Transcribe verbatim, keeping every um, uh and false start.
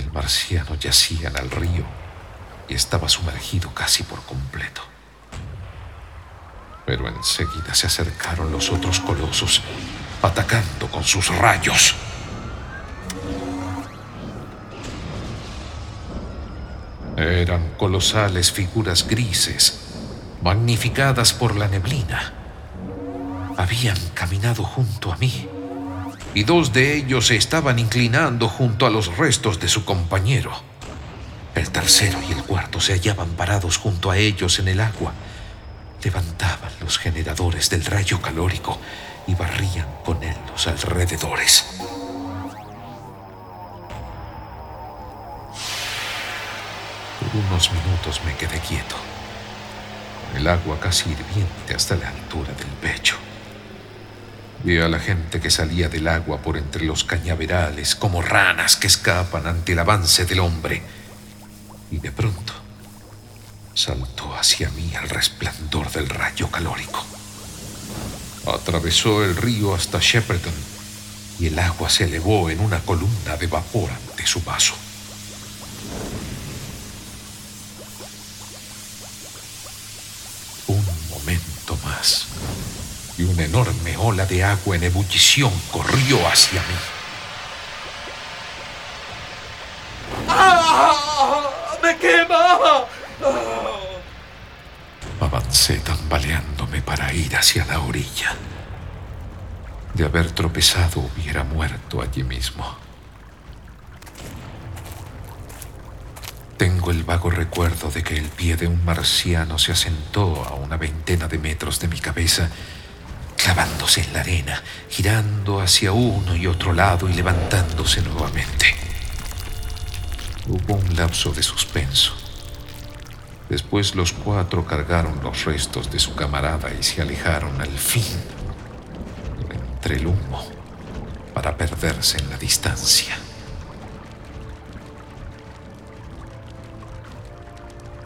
El marciano yacía en el río y estaba sumergido casi por completo. Pero enseguida se acercaron los otros colosos, atacando con sus rayos. Eran colosales figuras grises, magnificadas por la neblina. Habían caminado junto a mí, y dos de ellos se estaban inclinando junto a los restos de su compañero. El tercero y el cuarto se hallaban parados junto a ellos en el agua. Levantaban los generadores del rayo calórico y barrían con él los alrededores. Por unos minutos me quedé quieto, con el agua casi hirviente hasta la altura del pecho. Vi a la gente que salía del agua por entre los cañaverales como ranas que escapan ante el avance del hombre. Y de pronto saltó hacia mí el resplandor del rayo calórico. Atravesó el río hasta Shepperton y el agua se elevó en una columna de vapor ante su vaso. Un momento más y una enorme ola de agua en ebullición corrió hacia mí. ¡Ah! ¡Me quema! Avancé tambaleándome para ir hacia la orilla. De haber tropezado hubiera muerto allí mismo. Tengo el vago recuerdo de que el pie de un marciano se asentó a una veintena de metros de mi cabeza, clavándose en la arena, girando hacia uno y otro lado y levantándose nuevamente. Hubo un lapso de suspenso. Después los cuatro cargaron los restos de su camarada y se alejaron al fin entre el humo para perderse en la distancia.